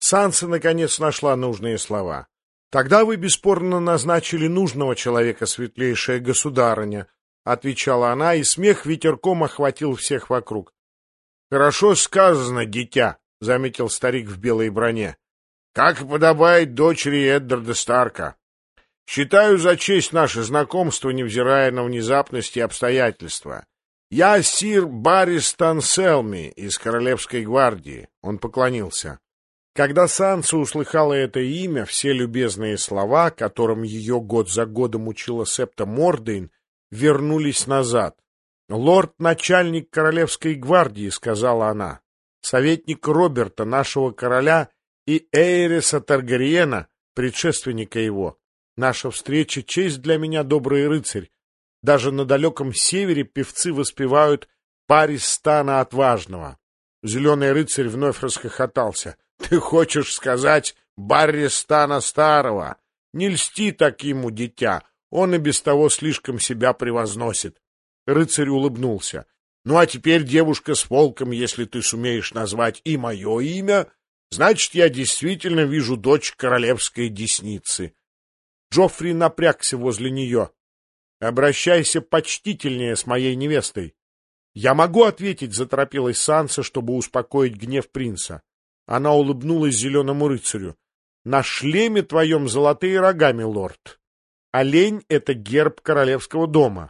Санса наконец нашла нужные слова. «Тогда вы бесспорно назначили нужного человека, светлейшая государыня», — отвечала она, и смех ветерком охватил всех вокруг. «Хорошо сказано, дитя», — заметил старик в белой броне. «Как и подобает дочери Эддарда Старка. Считаю за честь наше знакомство, невзирая на внезапность и обстоятельства. Я сир Баррис Танселми из Королевской гвардии». Он поклонился. Когда Санса услыхала это имя, все любезные слова, которым ее год за годом учила Септа Мордейн, вернулись назад. «Лорд-начальник Королевской гвардии», — сказала она, — «советник Роберта, нашего короля, и Эйриса Таргариена, предшественника его. Наша встреча — честь для меня, добрый рыцарь. Даже на далеком севере певцы воспевают «Парис стана отважного». Зеленый рыцарь вновь расхохотался. «Ты хочешь сказать Барри Стана Старого? Не льсти так ему, дитя, он и без того слишком себя превозносит». Рыцарь улыбнулся. «Ну, а теперь, девушка с волком, если ты сумеешь назвать и мое имя, значит, я действительно вижу дочь королевской десницы». Джоффри напрягся возле нее. «Обращайся почтительнее с моей невестой». «Я могу ответить», — заторопилась Санса, чтобы успокоить гнев принца. Она улыбнулась зеленому рыцарю. «На шлеме твоем золотые рога, милорд. Олень — это герб королевского дома.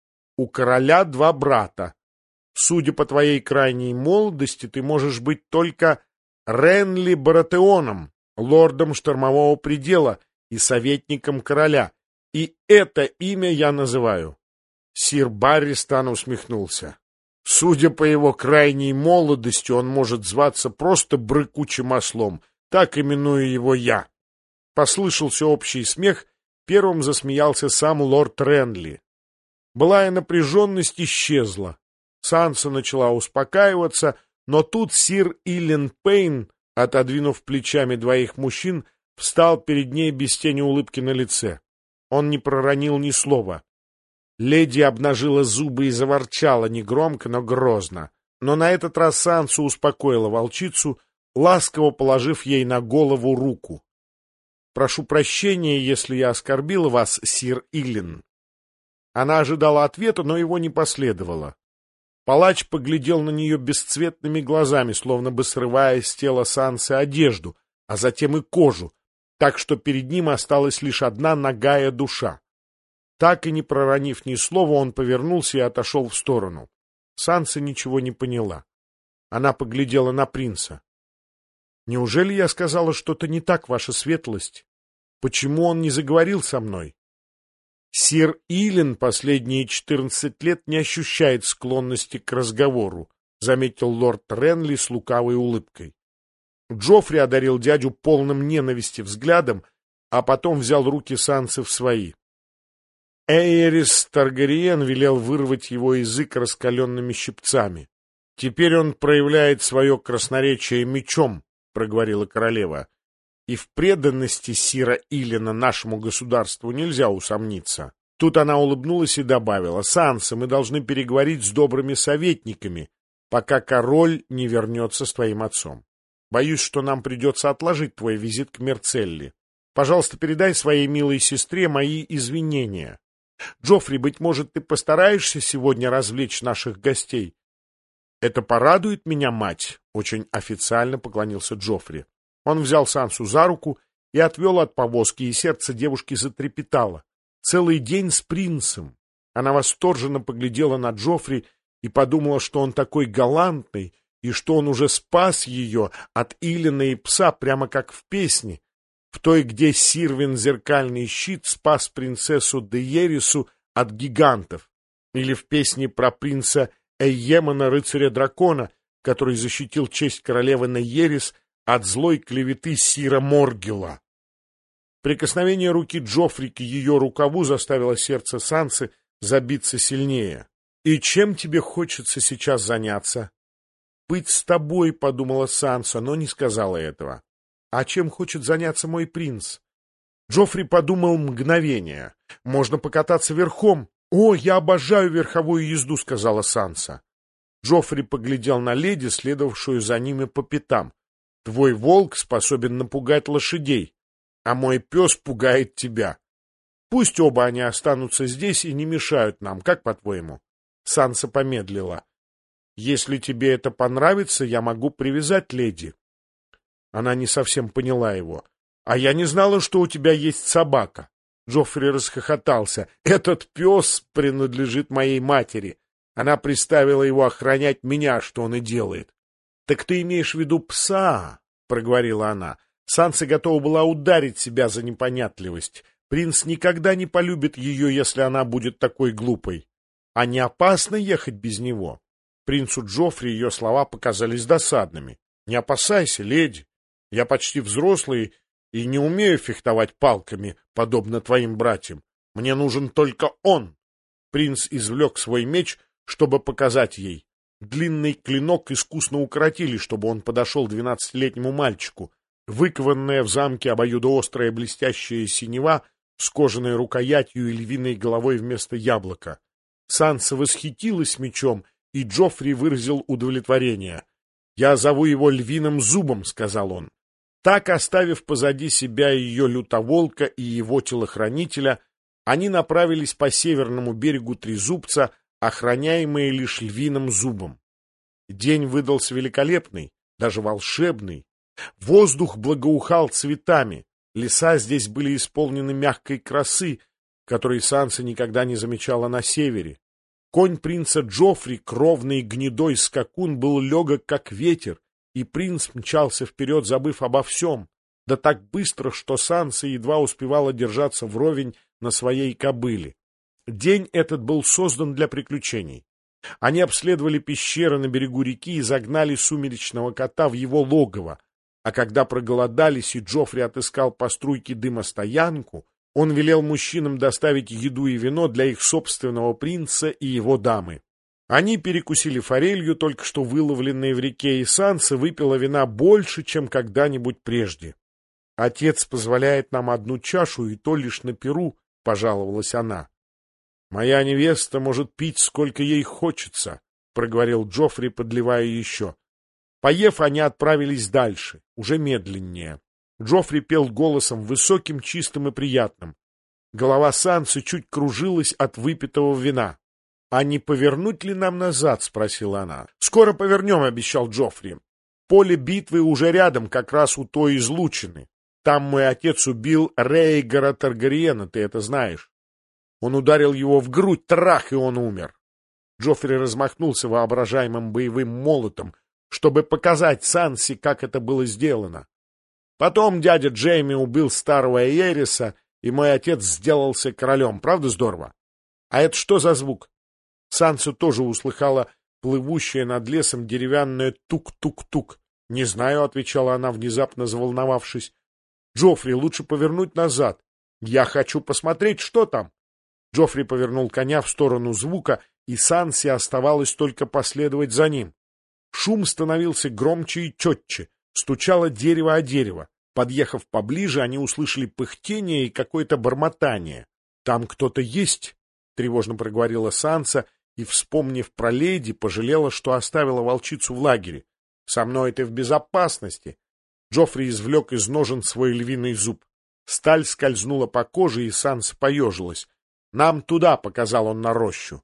У короля 2 брата. Судя по твоей крайней молодости, ты можешь быть только Ренли Баратеоном, лордом штормового предела и советником короля. И это имя я называю». Сир Барри Стан усмехнулся. «Судя по его крайней молодости, он может зваться просто брыкучим ослом. Так именую его я». Послышался общий смех, первым засмеялся сам лорд Ренли. Былая напряженность исчезла. Санса начала успокаиваться, но тут сир Илен Пейн, отодвинув плечами 2 мужчин, встал перед ней без тени улыбки на лице. Он не проронил ни слова. Леди обнажила зубы и заворчала негромко, но грозно. Но на этот раз Сансу успокоила волчицу, ласково положив ей на голову руку. «Прошу прощения, если я оскорбила вас, сир Илен». Она ожидала ответа, но его не последовало. Палач поглядел на нее бесцветными глазами, словно бы срывая с тела Сансы одежду, а затем и кожу, так что перед ним осталась лишь одна нагая душа. Так и не проронив ни слова, он повернулся и отошел в сторону. Санса ничего не поняла. Она поглядела на принца. «Неужели я сказала что-то не так, ваша светлость? Почему он не заговорил со мной?» «Сир Илен последние 14 лет не ощущает склонности к разговору», — заметил лорд Ренли с лукавой улыбкой. Джоффри одарил дядю полным ненависти взглядом, а потом взял руки Сансы в свои. Эйрис Таргариен велел вырвать его язык раскаленными щипцами. «Теперь он проявляет свое красноречие мечом», — проговорила королева. «И в преданности сира Илена нашему государству нельзя усомниться». Тут она улыбнулась и добавила: «Санса, мы должны переговорить с добрыми советниками, пока король не вернется с твоим отцом. Боюсь, что нам придется отложить твой визит к Мерцелли. Пожалуйста, передай своей милой сестре мои извинения. Джоффри, быть может, ты постараешься сегодня развлечь наших гостей?» «Это порадует меня, мать», — очень официально поклонился Джоффри. Он взял Сансу за руку и отвел от повозки, и сердце девушки затрепетало. Целый день с принцем. Она восторженно поглядела на Джоффри и подумала, что он такой галантный, и что он уже спас ее от Илена и пса, прямо как в песне, в той, где Сирвин зеркальный щит спас принцессу Дейерису от гигантов, или в песне про принца Эйемона, рыцаря-дракона, который защитил честь королевы Нейерис от злой клеветы сира Моргела. Прикосновение руки Джоффри к ее рукаву заставило сердце Сансы забиться сильнее. «И чем тебе хочется сейчас заняться?» «Быть с тобой», — подумала Санса, но не сказала этого. «А чем хочет заняться мой принц?» Джоффри подумал мгновение. «Можно покататься верхом». «О, я обожаю верховую езду», — сказала Санса. Джоффри поглядел на леди, следовавшую за ними по пятам. Твой волк способен напугать лошадей, а мой пес пугает тебя. Пусть оба они останутся здесь и не мешают нам, как по-твоему?» Санса помедлила. «Если тебе это понравится, я могу привязать леди». Она не совсем поняла его. «А я не знала, что у тебя есть собака». Джоффри расхохотался. «Этот пес принадлежит моей матери. Она приставила его охранять меня, что он и делает». «Так ты имеешь в виду пса?» — проговорила она. Санса готова была ударить себя за непонятливость. Принц никогда не полюбит ее, если она будет такой глупой. А не опасно ехать без него? Принцу Джоффри ее слова показались досадными. «Не опасайся, леди. Я почти взрослый и не умею фехтовать палками, подобно твоим братьям. Мне нужен только он». Принц извлек свой меч, чтобы показать ей. Длинный клинок искусно укоротили, чтобы он подошел 12-летнему мальчику. Выкованная в замке обоюдоострая блестящая синева с кожаной рукоятью и львиной головой вместо яблока. Санса восхитилась мечом, и Джоффри выразил удовлетворение. «Я зову его Львиным Зубом», — сказал он. Так, оставив позади себя ее лютоволка и его телохранителя, они направились по северному берегу Трезубца, охраняемые лишь Львиным Зубом. День выдался великолепный, даже волшебный. Воздух благоухал цветами, леса здесь были исполнены мягкой красы, которой Санса никогда не замечала на севере. Конь принца Джоффри, кровный гнедой скакун, был легок, как ветер, и принц мчался вперед, забыв обо всем, да так быстро, что Санса едва успевала держаться вровень на своей кобыле. День этот был создан для приключений. Они обследовали пещеры на берегу реки и загнали сумеречного кота в его логово, а когда проголодались и Джоффри отыскал по струйке дыма стоянку, он велел мужчинам доставить еду и вино для их собственного принца и его дамы. Они перекусили форелью, только что выловленной в реке, и Санса выпила вина больше, чем когда-нибудь прежде. «Отец позволяет нам одну чашу, и то лишь на пиру», — пожаловалась она. «Моя невеста может пить, сколько ей хочется», — проговорил Джоффри, подливая еще. Поев, они отправились дальше, уже медленнее. Джоффри пел голосом высоким, чистым и приятным. Голова Сансы чуть кружилась от выпитого вина. «А не повернуть ли нам назад?» — спросила она. «Скоро повернем», — обещал Джоффри. «Поле битвы уже рядом, как раз у той излучины. Там мой отец убил Рейгара Таргариена, ты это знаешь. Он ударил его в грудь, трах, и он умер». Джоффри размахнулся воображаемым боевым молотом, чтобы показать Сансе, как это было сделано. Потом дядя Джейми убил старого Эйриса, и мой отец сделался королем. Правда здорово? А это что за звук? Санса тоже услыхала плывущее над лесом деревянное тук-тук-тук. «Не знаю», — отвечала она, внезапно заволновавшись. «Джоффри, лучше повернуть назад. Я хочу посмотреть, что там». Джоффри повернул коня в сторону звука, и Сансе оставалось только последовать за ним. Шум становился громче и четче, стучало дерево о дерево. Подъехав поближе, они услышали пыхтение и какое-то бормотание. «Там кто-то есть», — тревожно проговорила Санса, и, вспомнив про леди, пожалела, что оставила волчицу в лагере. «Со мной ты в безопасности». Джоффри извлек из ножен свой львиный зуб. Сталь скользнула по коже, и Санса поежилась. «Нам туда», — показал он на рощу.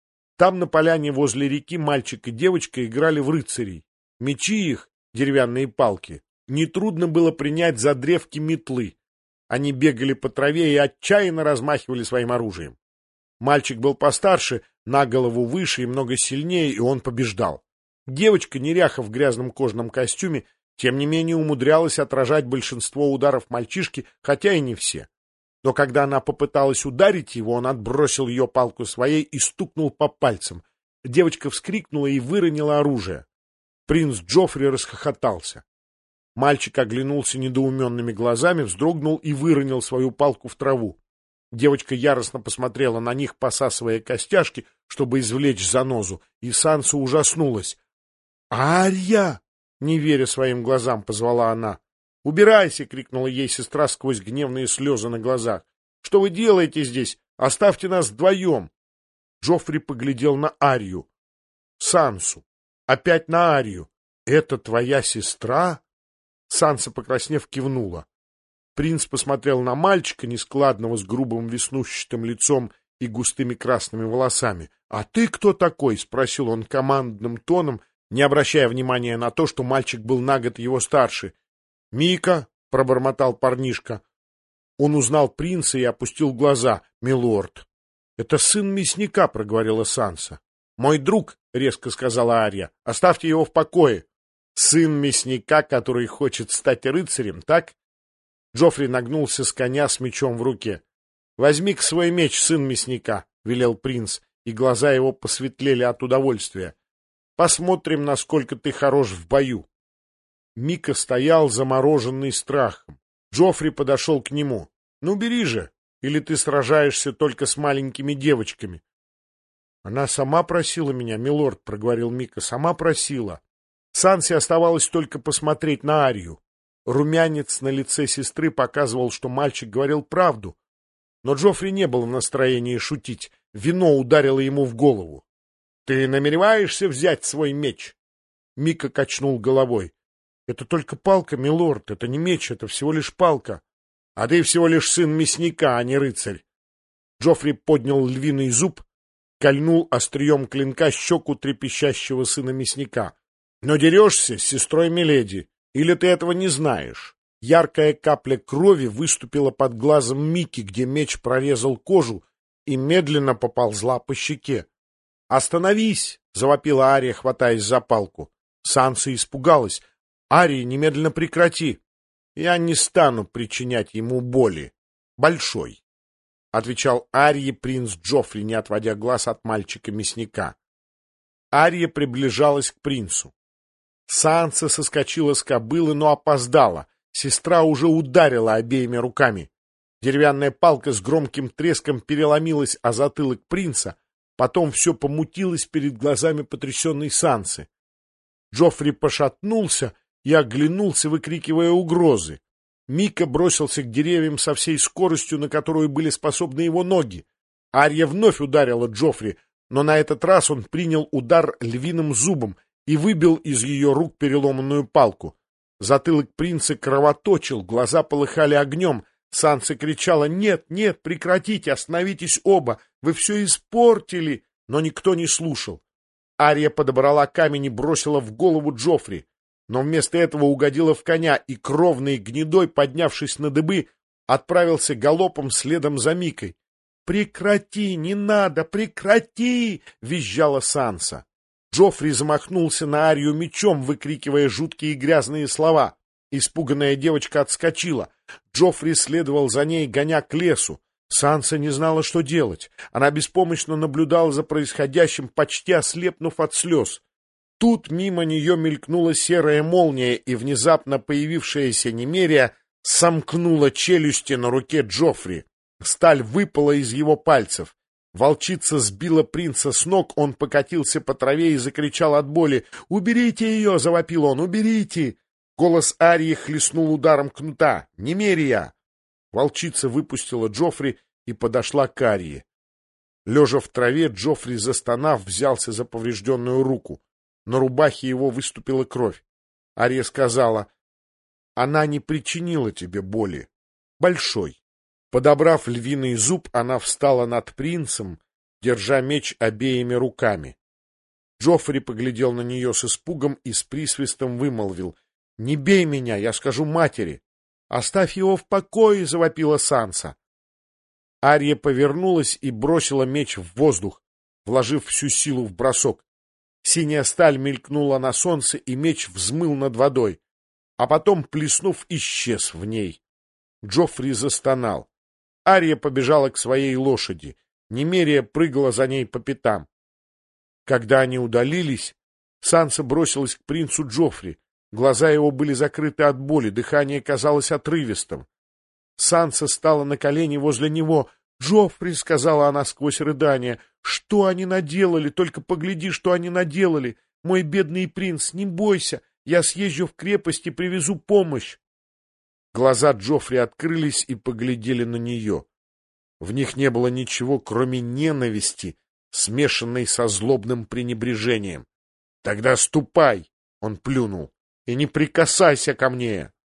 Там на поляне возле реки мальчик и девочка играли в рыцарей. Мечи их, деревянные палки, нетрудно было принять за древки метлы. Они бегали по траве и отчаянно размахивали своим оружием. Мальчик был постарше, на голову выше и много сильнее, и он побеждал. Девочка, неряха в грязном кожаном костюме, тем не менее умудрялась отражать большинство ударов мальчишки, хотя и не все. Но когда она попыталась ударить его, он отбросил ее палку своей и стукнул по пальцам. Девочка вскрикнула и выронила оружие. Принц Джоффри расхохотался. Мальчик оглянулся недоуменными глазами, вздрогнул и выронил свою палку в траву. Девочка яростно посмотрела на них, посасывая костяшки, чтобы извлечь занозу, и Санса ужаснулась. «Арья!» — не веря своим глазам, позвала она. «Убирайся!» — крикнула ей сестра сквозь гневные слезы на глазах. «Что вы делаете здесь? Оставьте нас вдвоем!» Джоффри поглядел на Арью. «Сансу! Опять на Арью! Это твоя сестра?» Санса, покраснев, кивнула. Принц посмотрел на мальчика, нескладного, с грубым веснушчатым лицом и густыми красными волосами. — А ты кто такой? — спросил он командным тоном, не обращая внимания на то, что мальчик был на год его старше. — Мика, — пробормотал парнишка. Он узнал принца и опустил глаза. — Милорд. — Это сын мясника, — проговорила Санса. — Мой друг, — резко сказала Арья, — оставьте его в покое. — Сын мясника, который хочет стать рыцарем, так? Джоффри нагнулся с коня с мечом в руке. — Возьми-ка свой меч, сын мясника, — велел принц, и глаза его посветлели от удовольствия. — Посмотрим, насколько ты хорош в бою. Мика стоял замороженный страхом. Джоффри подошел к нему. — Ну, бери же, или ты сражаешься только с маленькими девочками? — Она сама просила меня, милорд, — проговорил Мика, — сама просила. Сансе оставалось только посмотреть на Арью. Румянец на лице сестры показывал, что мальчик говорил правду. Но Джоффри не был в настроении шутить. Вино ударило ему в голову. — Ты намереваешься взять свой меч? Мика качнул головой. — Это только палка, милорд, это не меч, это всего лишь палка. — А ты всего лишь сын мясника, а не рыцарь. Джоффри поднял львиный зуб, кольнул острием клинка щеку трепещущего сына мясника. — Но дерешься с сестрой Миледи. Или ты этого не знаешь? Яркая капля крови выступила под глазом Мики, где меч прорезал кожу, и медленно поползла по щеке. «Остановись!» — завопила Ария, хватаясь за палку. Санса испугалась. «Ария, немедленно прекрати! Я не стану причинять ему боли. Большой!» — отвечал Арии принц Джоффри, не отводя глаз от мальчика-мясника. Ария приближалась к принцу. Санса соскочила с кобылы, но опоздала. Сестра уже ударила обеими руками. Деревянная палка с громким треском переломилась о затылок принца, потом все помутилось перед глазами потрясенной Сансы. Джоффри пошатнулся и оглянулся, выкрикивая угрозы. Мика бросился к деревьям со всей скоростью, на которую были способны его ноги. Арья вновь ударила Джоффри, но на этот раз он принял удар львиным зубом и выбил из ее рук переломанную палку. Затылок принца кровоточил, глаза полыхали огнем. Санса кричала: «Нет, нет, прекратите, остановитесь оба, вы все испортили!» Но никто не слушал. Ария подобрала камень и бросила в голову Джоффри, но вместо этого угодила в коня, и кровный гнедой, поднявшись на дыбы, отправился галопом следом за Микой. «Прекрати, не надо, прекрати!» — визжала Санса. Джоффри замахнулся на Арию мечом, выкрикивая жуткие грязные слова. Испуганная девочка отскочила. Джоффри следовал за ней, гоня к лесу. Санса не знала, что делать. Она беспомощно наблюдала за происходящим, почти ослепнув от слез. Тут мимо нее мелькнула серая молния, и внезапно появившаяся Немерия сомкнула челюсти на руке Джоффри. Сталь выпала из его пальцев. Волчица сбила принца с ног, он покатился по траве и закричал от боли. «Уберите ее!» — завопил он. «Уберите!» Голос Арии хлестнул ударом кнута. «Немерия!» Волчица выпустила Джоффри и подошла к Арии. Лежа в траве, Джоффри, застонав, взялся за поврежденную руку. На рубахе его выступила кровь. Ария сказала: «Она не причинила тебе боли. Большой». Подобрав львиный зуб, она встала над принцем, держа меч обеими руками. Джоффри поглядел на нее с испугом и с присвистом вымолвил: «Не бей меня, я скажу матери». «Оставь его в покое!» — завопила Санса. Ария повернулась и бросила меч в воздух, вложив всю силу в бросок. Синяя сталь мелькнула на солнце, и меч взмыл над водой, а потом, плеснув, исчез в ней. Джоффри застонал. Ария побежала к своей лошади. Немерия прыгала за ней по пятам. Когда они удалились, Санса бросилась к принцу Джоффри. Глаза его были закрыты от боли, дыхание казалось отрывистым. Санса стала на колени возле него. «Джоффри», — сказала она сквозь рыдания, — «что они наделали? Только погляди, что они наделали! Мой бедный принц, не бойся, я съезжу в крепость и привезу помощь!» Глаза Джоффри открылись и поглядели на нее. В них не было ничего, кроме ненависти, смешанной со злобным пренебрежением. «Тогда ступай!» — он плюнул. «И не прикасайся ко мне!»